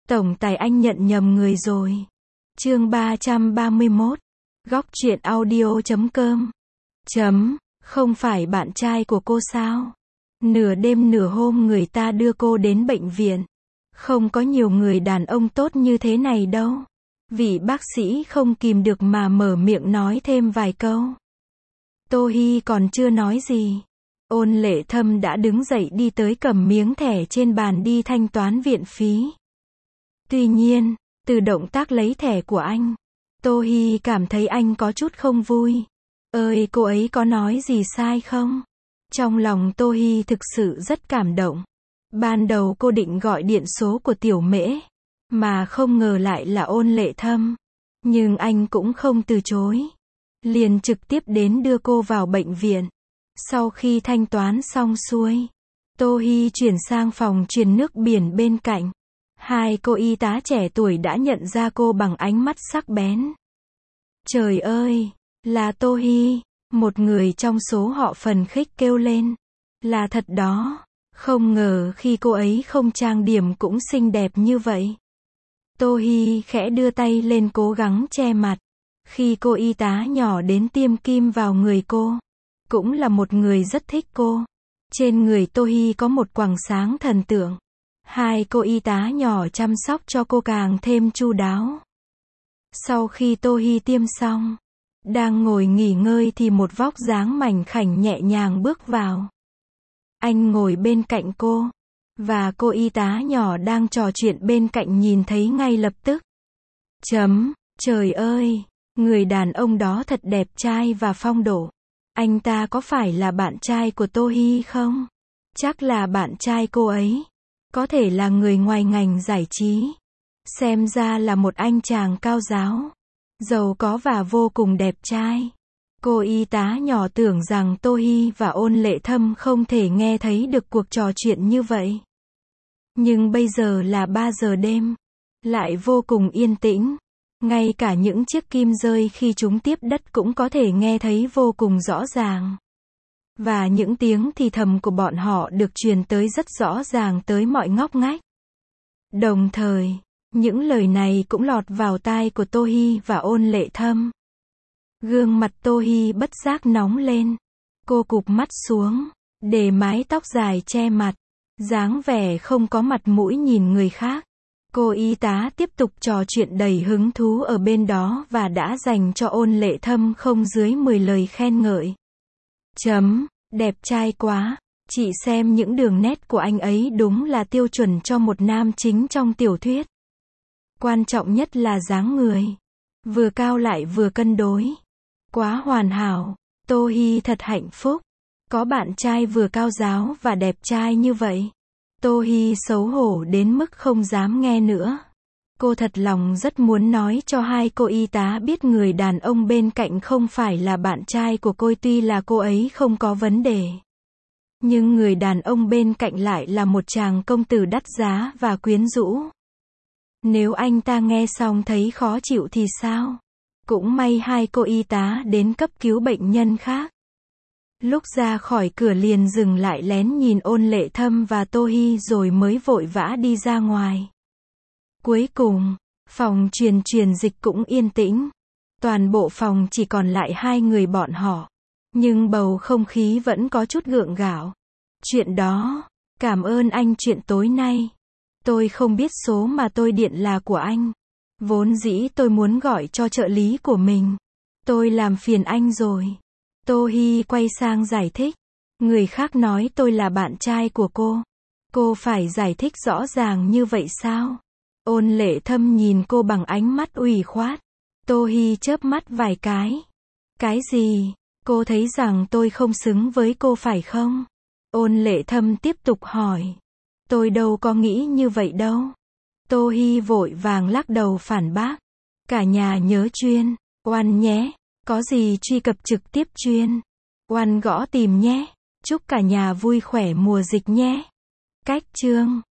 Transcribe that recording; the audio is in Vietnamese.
Tổng tài anh nhận nhầm người rồi. Chương 331. Góc truyện audio.com. Không phải bạn trai của cô sao? Nửa đêm nửa hôm người ta đưa cô đến bệnh viện. Không có nhiều người đàn ông tốt như thế này đâu. Vị bác sĩ không kìm được mà mở miệng nói thêm vài câu. Tô Hi còn chưa nói gì. Ôn Lệ Thâm đã đứng dậy đi tới cầm miếng thẻ trên bàn đi thanh toán viện phí. Tuy nhiên, từ động tác lấy thẻ của anh, Tô Hi cảm thấy anh có chút không vui. Ơi, cô ấy có nói gì sai không? Trong lòng Tô Hi thực sự rất cảm động. Ban đầu cô định gọi điện số của Tiểu Mễ, mà không ngờ lại là Ôn Lệ Thâm. Nhưng anh cũng không từ chối. Liền trực tiếp đến đưa cô vào bệnh viện. Sau khi thanh toán xong xuôi, Tô Hi chuyển sang phòng truyền nước biển bên cạnh. Hai cô y tá trẻ tuổi đã nhận ra cô bằng ánh mắt sắc bén. Trời ơi, là Tô Hi, một người trong số họ phần khích kêu lên. Là thật đó, không ngờ khi cô ấy không trang điểm cũng xinh đẹp như vậy. Tô Hi khẽ đưa tay lên cố gắng che mặt. Khi cô y tá nhỏ đến tiêm kim vào người cô, cũng là một người rất thích cô. Trên người Tô Hi có một quầng sáng thần tượng. Hai cô y tá nhỏ chăm sóc cho cô càng thêm chu đáo. Sau khi Tô Hi tiêm xong, đang ngồi nghỉ ngơi thì một vóc dáng mảnh khảnh nhẹ nhàng bước vào. Anh ngồi bên cạnh cô, và cô y tá nhỏ đang trò chuyện bên cạnh nhìn thấy ngay lập tức. Trời ơi, người đàn ông đó thật đẹp trai và phong độ. Anh ta có phải là bạn trai của Tô Hi không? Chắc là bạn trai cô ấy. Có thể là người ngoài ngành giải trí. Xem ra là một anh chàng cao giáo, giàu có và vô cùng đẹp trai. Cô y tá nhỏ tưởng rằng Tô Hi và Ôn Lệ Thâm không thể nghe thấy được cuộc trò chuyện như vậy. Nhưng bây giờ là 3 giờ đêm, lại vô cùng yên tĩnh. Ngay cả những chiếc kim rơi khi chúng tiếp đất cũng có thể nghe thấy vô cùng rõ ràng. Và những tiếng thì thầm của bọn họ được truyền tới rất rõ ràng tới mọi ngóc ngách. Đồng thời, những lời này cũng lọt vào tai của Tô Hi và Ôn Lệ Thâm. Gương mặt Tô Hi bất giác nóng lên. Cô cụp mắt xuống, để mái tóc dài che mặt, dáng vẻ không có mặt mũi nhìn người khác. Cô y tá tiếp tục trò chuyện đầy hứng thú ở bên đó và đã dành cho Ôn Lệ Thâm không dưới 10 lời khen ngợi. Đẹp trai quá, chị xem những đường nét của anh ấy đúng là tiêu chuẩn cho một nam chính trong tiểu thuyết. Quan trọng nhất là dáng người. Vừa cao lại vừa cân đối. Quá hoàn hảo, Tô Hi thật hạnh phúc. Có bạn trai vừa cao giáo và đẹp trai như vậy. Tô Hi xấu hổ đến mức không dám nghe nữa. Cô thật lòng rất muốn nói cho hai cô y tá biết người đàn ông bên cạnh không phải là bạn trai của cô, tuy là cô ấy không có vấn đề. Nhưng người đàn ông bên cạnh lại là một chàng công tử đắt giá và quyến rũ. Nếu anh ta nghe xong thấy khó chịu thì sao? Cũng may hai cô y tá đến cấp cứu bệnh nhân khác. Lúc ra khỏi cửa liền dừng lại lén nhìn Ôn Lệ Thâm và Tô Hi rồi mới vội vã đi ra ngoài. Cuối cùng, phòng truyền dịch cũng yên tĩnh. Toàn bộ phòng chỉ còn lại hai người bọn họ. Nhưng bầu không khí vẫn có chút gượng gạo. Chuyện đó, cảm ơn anh chuyện tối nay. Tôi không biết số mà tôi điện là của anh. Vốn dĩ tôi muốn gọi cho trợ lý của mình. Tôi làm phiền anh rồi. Tô Hi quay sang giải thích. Người khác nói tôi là bạn trai của cô. Cô phải giải thích rõ ràng như vậy sao? Ôn Lệ Thâm nhìn cô bằng ánh mắt ủy khoát. Tô Hi chớp mắt vài cái. Cái gì? Cô thấy rằng tôi không xứng với cô phải không? Ôn Lệ Thâm tiếp tục hỏi. Tôi đâu có nghĩ như vậy đâu. Tô Hi vội vàng lắc đầu phản bác. Cả nhà nhớ chuyên oan nhé. Có gì truy cập trực tiếp chuyên oan gõ tìm nhé. Chúc cả nhà vui khỏe mùa dịch nhé. Cách chương